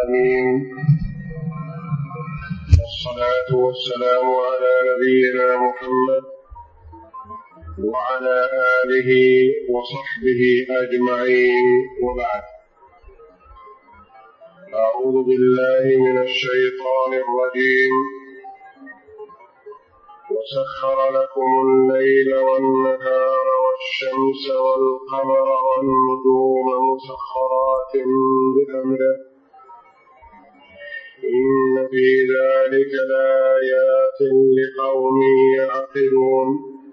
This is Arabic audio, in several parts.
العالمين، والصلاة والسلام على نبينا محمد وعلى آله وصحبه أجمعين، وبعد. أعوذ بالله من الشيطان الرجيم. وسخر لكم الليل والنهار والشمس والقمر والنجوم مسخرات بأمره إن في ذلك لآيات لقوم يعقلون.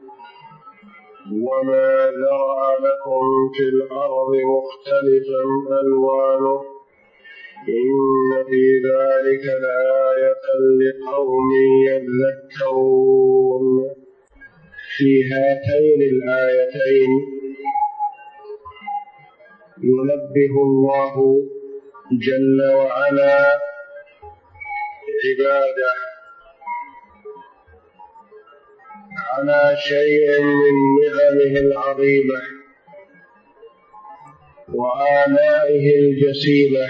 وما ذرأ لكم في الأرض مختلفا ألوانه إن في ذلك لآية لقوم يذكرون. في هاتين الآيتين ينبه الله جل وعلا عباده على شيء من نعمه العظيمة وآلائه الجسيمة،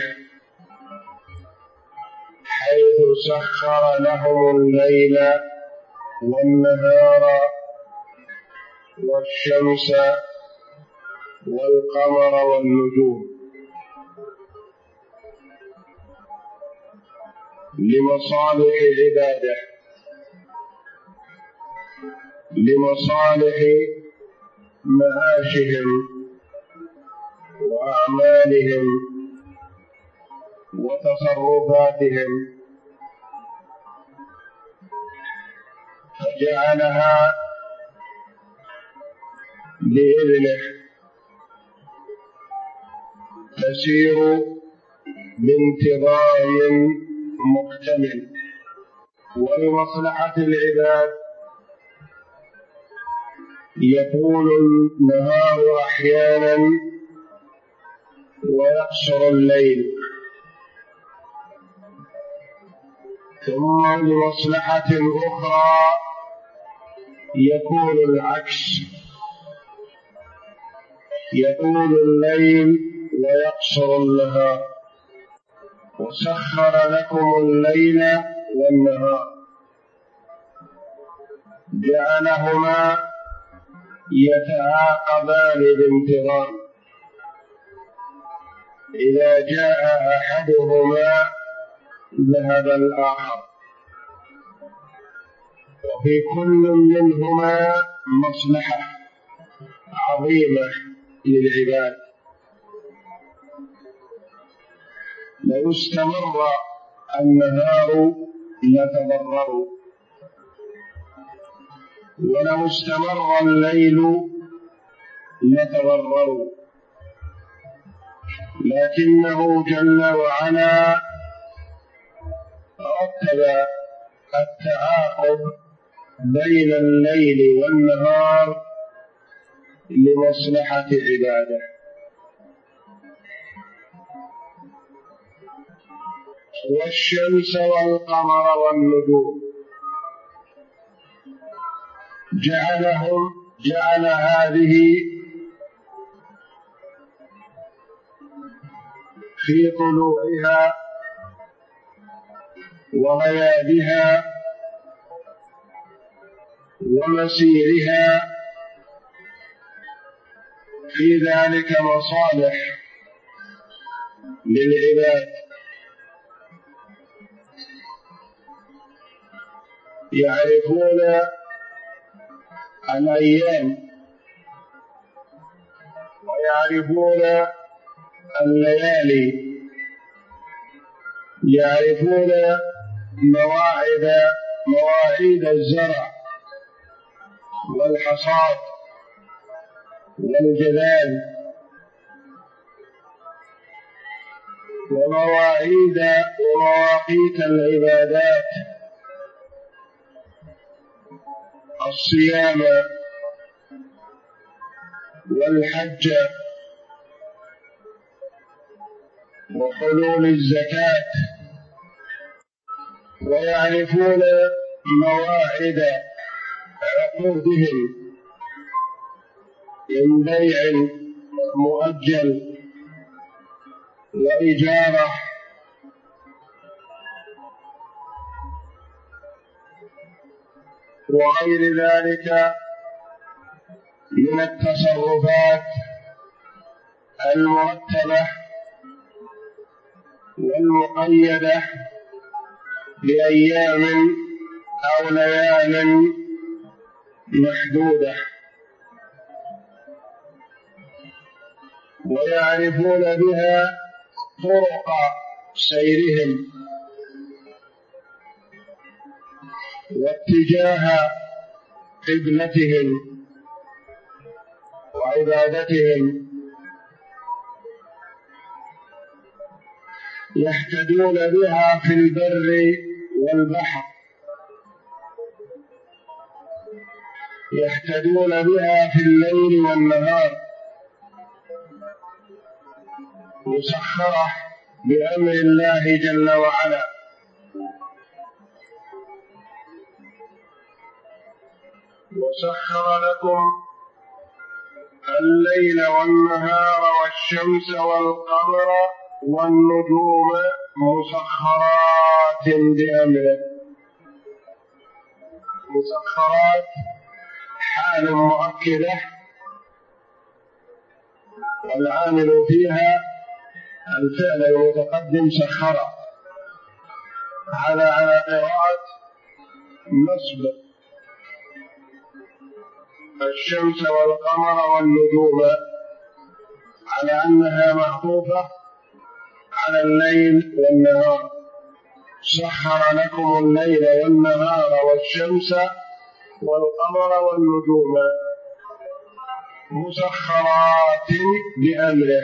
حيث سخر لهم الليل والنهار والشمس والقمر والنجوم لمصالح عباده، لمصالح معاشهم وأعمالهم وتصرفاتهم، فجعلها بإذنه تسير بانتظام مكتمل ولمصلحة العباد. يطول النهار أحيانا ويقصر الليل، ثم لمصلحة أخرى يكون العكس، يطول الليل ويقصر النهار. وسخر لكم الليل والنهار، جعلهما يتعاقبان بانتظام، إذا جاء أحدهما ذهب الآخر، وفي كل منهما مصلحة عظيمة للعباد. لو استمر النهار لتضرروا، ولو استمر الليل لتضرروا، لكنه جل وعلا رتب التعاقب بين الليل والنهار لمصلحة عباده. والشمس والقمر والنجوم جعل هذه في طلوعها وغيابها ومسيرها في ذلك مصالح للعباد. يعرفون الأيام ويعرفون الليالي، يعرفون مواعيد الزرع والحصاد والجذاذ، ومواقيت العبادات، الصيام والحج وحلول الزكاة، ويعرفون مواعيد عقودهم من بيع مؤجل وإجارة وغير ذلك من التصرفات المرتبة والمقيدة بأيام أو ليال محدودة، ويعرفون بها طرق سيرهم واتجاه قبلتهم وعبادتهم، يهتدون بها في البر والبحر، يهتدون بها في الليل والنهار، مسخرة بأمر الله جل وعلا. وسخر لكم الليل والنهار والشمس والقمر والنجوم مسخرات بأمره. مسخرات حال مؤكدة، والعامل فيها الفعل المتقدم سخر، على قراءة نصب الشمس والقمر والنجوم على أنها معطوفة على الليل والنهار. سخر لكم الليل والنهار والشمس والقمر والنجوم مسخرات بأمره.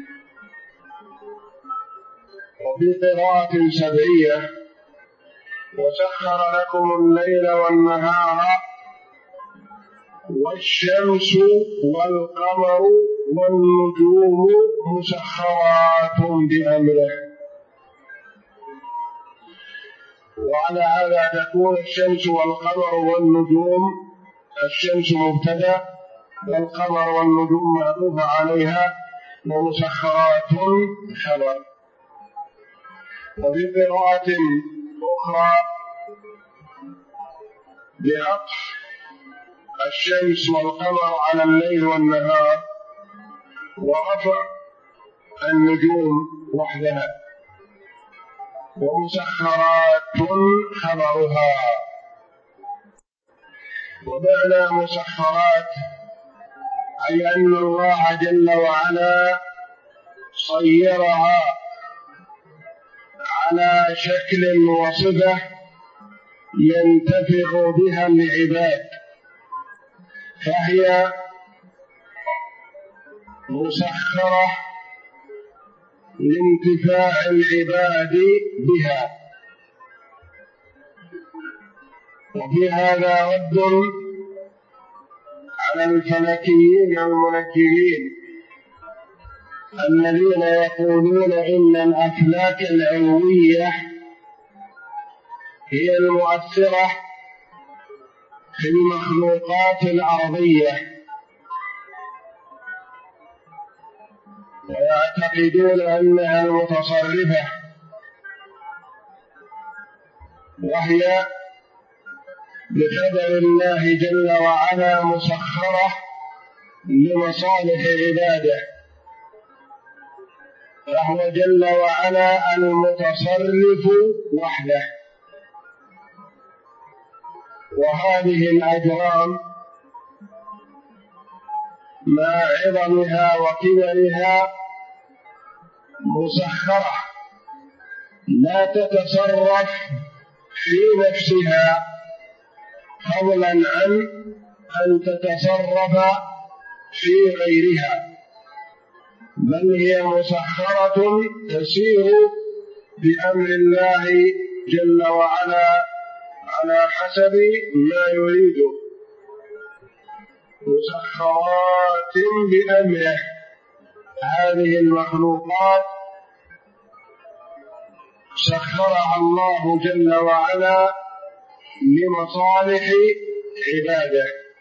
وفي قراءة سبعية وسخر لكم الليل والنهار والشمس والقمر والنجوم مسخرات بأمره. وعلى هذا تكون الشمس والقمر والنجوم، الشمس مبتدأ والقمر والنجوم معطوف عليها، ومسخرات خبر. وفي قراءة أخرى بعطف الشمس والقمر على الليل والنهار ورفع النجوم وحدها، ومسخرات خبرها. ومعنى مسخرات أي أن الله جل وعلا صيرها على شكل وصفة ينتفع بها العباد، فهي مسخرة لانتفاع العباد بها. وفي هذا رد على الفلكيين المنكرين الذين يقولون إن الأفلاك العلوية هي المؤثرة في المخلوقات الأرضية، ويعتقدون أنها المتصرفة، وهي بقدر الله جل وعلا مسخرة لمصالح عباده، فهو جل وعلا المتصرف وحده. وهذه الأجرام مع عظمها وكبرها مسخرة لا تتصرف في نفسها، فضلا عن أن تتصرف في غيرها، بل هي مسخرة تسير بأمر الله جل وعلا على حسب ما يريد، مسخرات بأمره. هذه المخلوقات سخرها الله جل وعلا لمصالح عباده.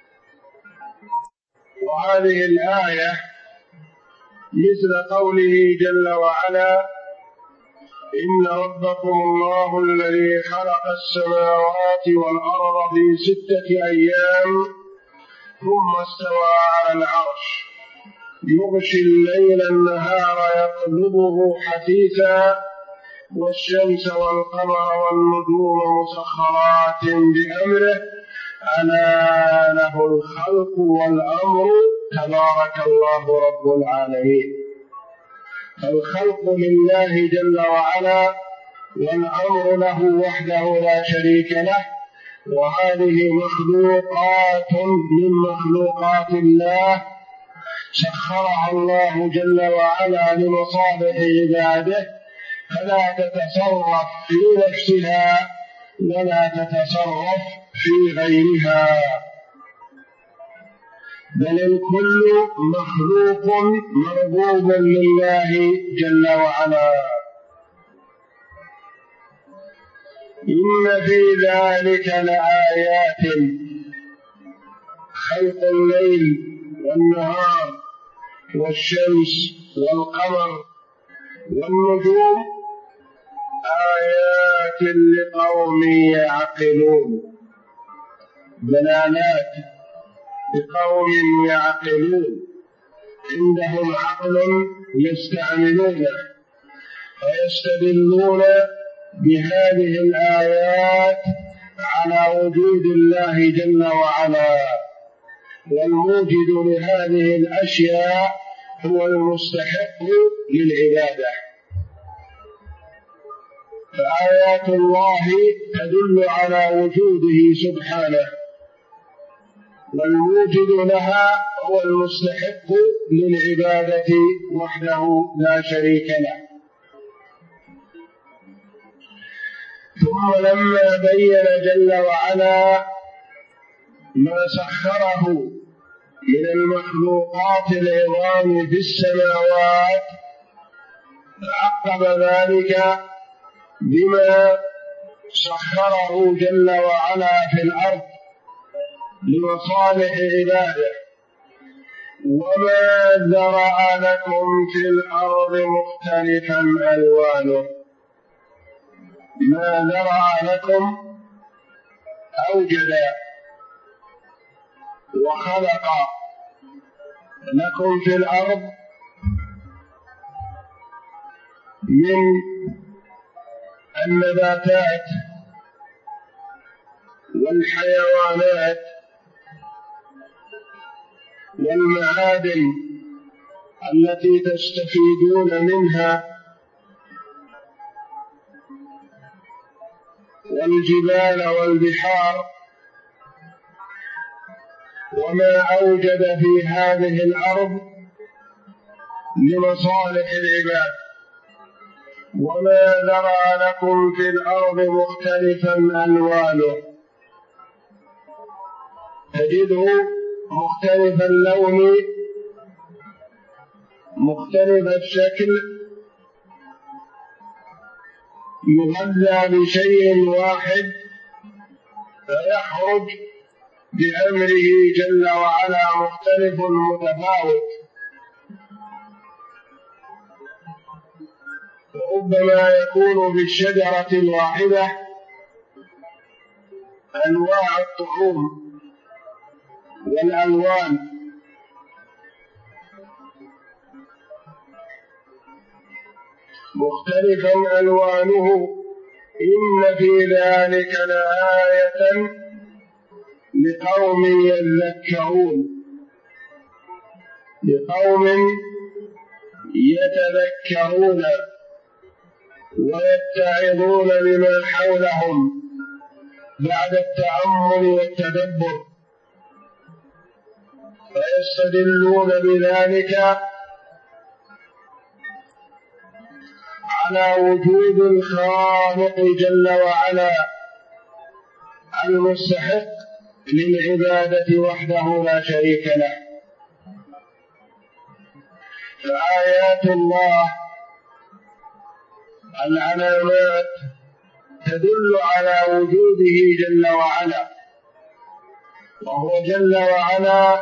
وهذه الآية مثل قوله جل وعلا: إن ربكم الله الذي خلق السماوات والأرض في 6 أيام ثم استوى على العرش يغشي الليل النهار يطلبه حثيثا والشمس والقمر والنجوم مسخرات بأمره ألا له الخلق والأمر تبارك الله رب العالمين. الخلق لله جل وعلا والأمر له وحده لا شريك له، وهذه مخلوقات من مخلوقات الله سخرها الله جل وعلا لمصالح عباده، فلا تتصرف في نفسها ولا تتصرف في غيرها، بل الكل مخلوق مربوب لله جل وعلا. إن في ذلك لآيات، خلق الليل والنهار والشمس والقمر والنجوم آيات لقوم يعقلون، دلالات لقوم يعقلون عندهم عقل يستعملونه ويستدلون بهذه الآيات على وجود الله جل وعلا، والموجد لهذه الأشياء هو المستحق للعبادة. فآيات الله تدل على وجوده سبحانه، والموجد لها هو المستحق للعبادة وحده لا شريك له. ثم لما بين جل وعلا ما سخره من المخلوقات العظام في السماوات، عقب ذلك بما سخره جل وعلا في الأرض لمصالح عباده. وما ذرأ لكم في الأرض مختلفا ألوانه، ما ذرأ لكم أوجد وخلق لكم في الأرض من النباتات والحيوانات والمعادن التي تستفيدون منها، والجبال والبحار، وما أوجد في هذه الأرض لمصالح العباد. وما ذرأ لكم في الأرض مختلفا ألوانه، تجده مختلف اللون مختلف الشكل، يغذى بشيء واحد فيخرج بأمره جل وعلا مختلف متفاوت. وربما يكون في الشجرة الواحدة أنواع الطعوم والألوان، مختلفا ألوانه. إن في ذلك لآية لقوم يذكرون، لقوم يتذكرون ويتعظون بما حولهم بعد التأمل والتدبر، فيستدلون بذلك على وجود الخالق جل وعلا المستحق للعبادة وحده لا شريك له. فآيات الله العلامات تدل على وجوده جل وعلا، وهو جل وعلا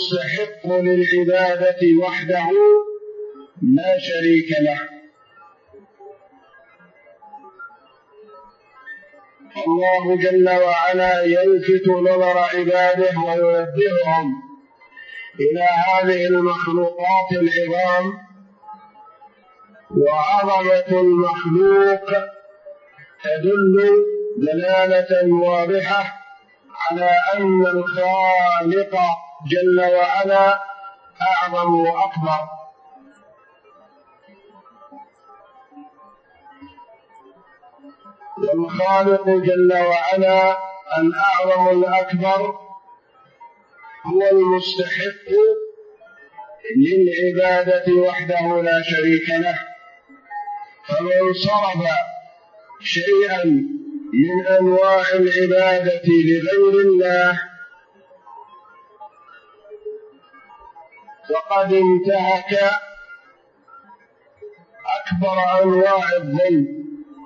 المستحق للعبادة وحده لا شريك له. الله جل وعلا يلفت نظر عباده وينبههم إلى هذه المخلوقات العظام وعظمة المخلوق تدل دلالة واضحة على أن الخالق جل وعلا أعظم وأكبر. والخالق جل وعلا الأعظم الأكبر هو المستحق للعبادة وحده لا شريك له، فمن صرف شيئا من أنواع العبادة لغير الله فقد انتهك أكبر أنواع الظلم،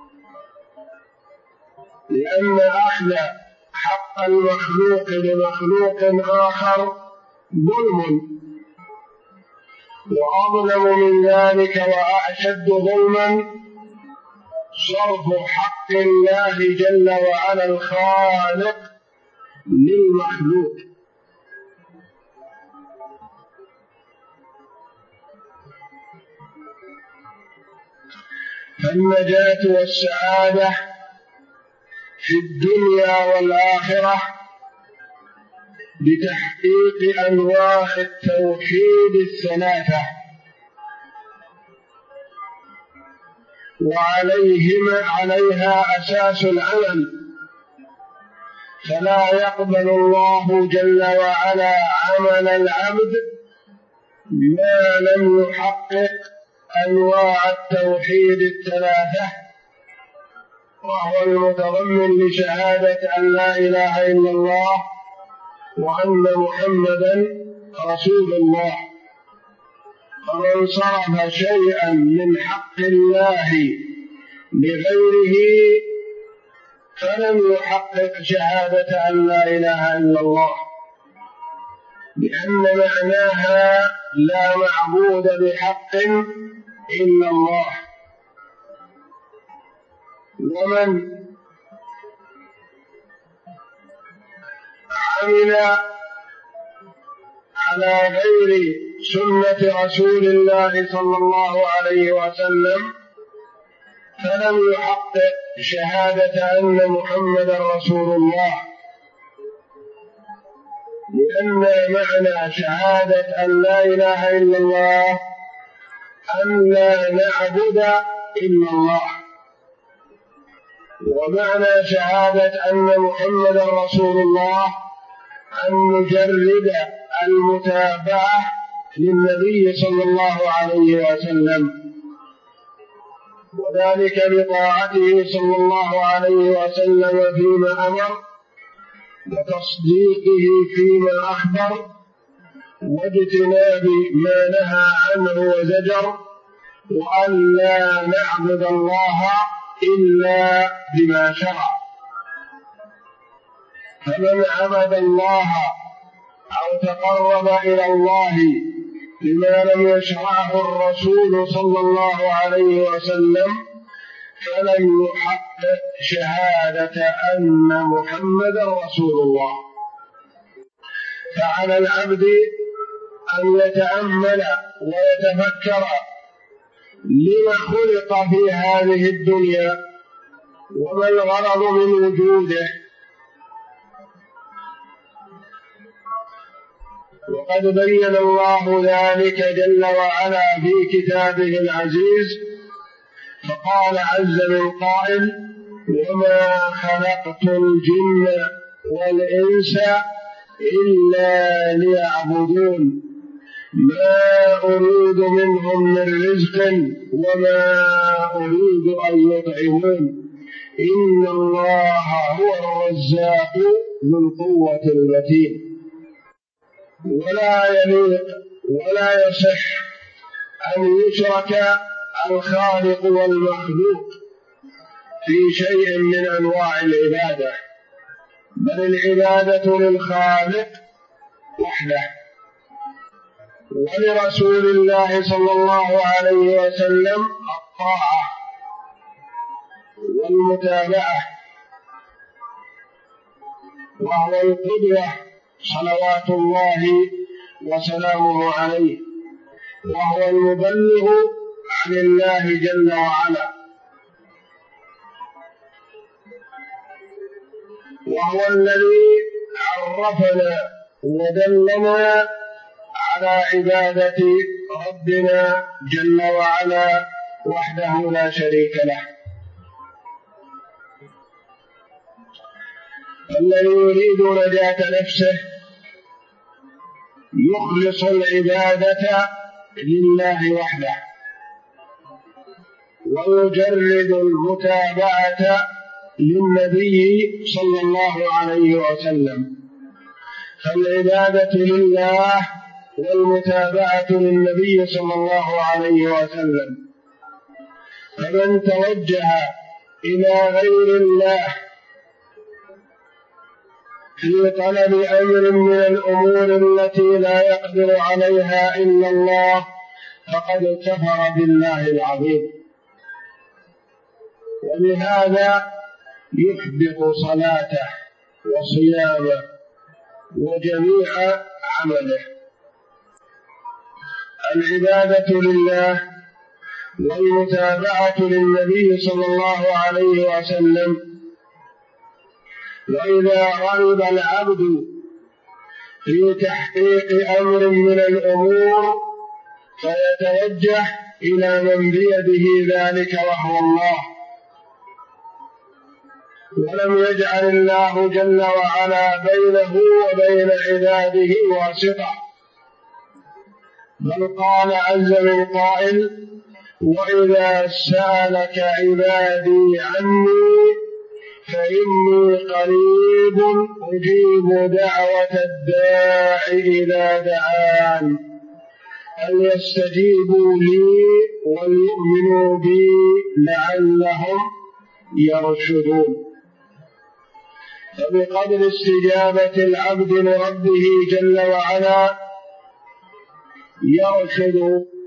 لأن أخذ حق المخلوق لمخلوق آخر ظلم، وأظلم من ذلك وأشد ظلما صرف حق الله جل وعلا الخالق للمخلوق. فالنجاة والسعادة في الدنيا والآخرة بتحقيق أنواع التوحيد الثلاثة، وعليها أساس العمل، فلا يقبل الله جل وعلا عمل العبد ما لم يحقق أنواع التوحيد الثلاثة، وهو المتضمن لشهادة أن لا إله إلا الله وأن محمدا رسول الله. فمن صرف شيئا من حق الله لغيره فلم يحقق شهادة أن لا إله إلا الله، لأن معناها لا معبود بحق إلا الله. ومن عمل على غير سنة رسول الله صلى الله عليه وسلم فلم يحقق شهادة أن محمدا رسول الله، لأن معنى شهادة أن لا إله إلا الله أن لا نعبد إلا الله، ومعنى شهادة أن محمدا رسول الله أن نجرد المتابعة للنبي صلى الله عليه وسلم، وذلك بطاعته صلى الله عليه وسلم فيما أمر، وتصديقه فيما أخبر، واجتناب ما نهى عنه وزجر، وأن لا نعبد الله إلا بما شرع. فمن عبد الله أو تقرب إلى الله بما لم يشرعه الرسول صلى الله عليه وسلم فلم يحقق شهادة أن محمدا رسول الله. فعلى العبد أن يتأمل ويتفكر لما خلق في هذه الدنيا وما الغرض من وجوده. وقد بين الله ذلك جل وعلا في كتابه العزيز، فقال عز من قائل: وما خلقت الجن والإنس إلا ليعبدون ما أريد منهم من رزق وما أريد أن يطعمون إن الله هو الرزاق ذو القوة المتين. ولا يليق ولا يصح أن يشرك الخالق والمخلوق في شيء من أنواع العبادة، بل العبادة للخالق وحده، ولرسول الله صلى الله عليه وسلم الطاعة والمتابعة، وهو القدوة صلوات الله وسلامه عليه، وهو المبلغ عن الله جل وعلا، وهو الذي عرفنا ودلنا على عبادة ربنا جل وعلا وحده لا شريك له. الذي يريد نجاة نفسه يخلص العبادة لله وحده، ويجرد المتابعة للنبي صلى الله عليه وسلم. فالعبادة لله والمتابعة للنبي صلى الله عليه وسلم. فمن توجه إلى غير الله في طلب أمر من الأمور التي لا يقدر عليها إلا الله فقد كفر بالله العظيم، ولهذا يحبط صلاته وصيامه وجميع عمله. العبادة لله والمتابعة للنبي صلى الله عليه وسلم. وإذا رغب العبد في تحقيق أمر من الأمور فيتوجه إلى من بيده ذلك وهو الله، ولم يجعل الله جل وعلا بينه وبين عباده واسطة، بل قال عز من قائل: وإذا سألك عبادي عني فإني قريب أجيب دعوة الداع إذا دعان فليستجيبوا لي وليؤمنوا بي لعلهم يرشدون. فبقدر استجابة العبد لربه جل وعلا يرشد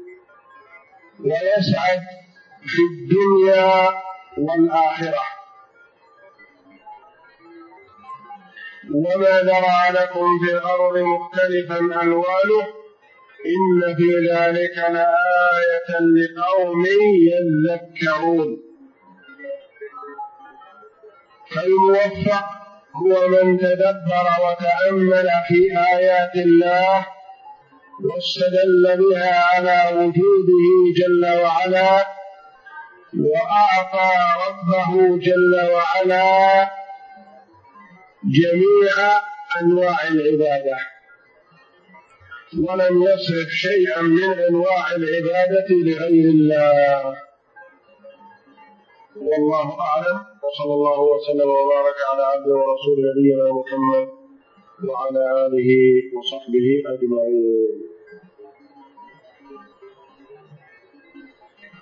ويسعد في الدنيا والآخرة. وما ذرأ لكم في الأرض مختلفا ألوانه إن في ذلك لآية لقوم يذكرون. فالموفق هو من تدبر وتأمل في آيات الله واستدل بها على وجوده جل وعلا، وأعطى ربه جل وعلا جميع أنواع العبادة، ولم يصرف شيئا من أنواع العبادة لغير الله. والله أعلم، وصلى الله وسلم وبارك على عبده ورسول نبينا محمد وعلى آله وصحبه أجمعين.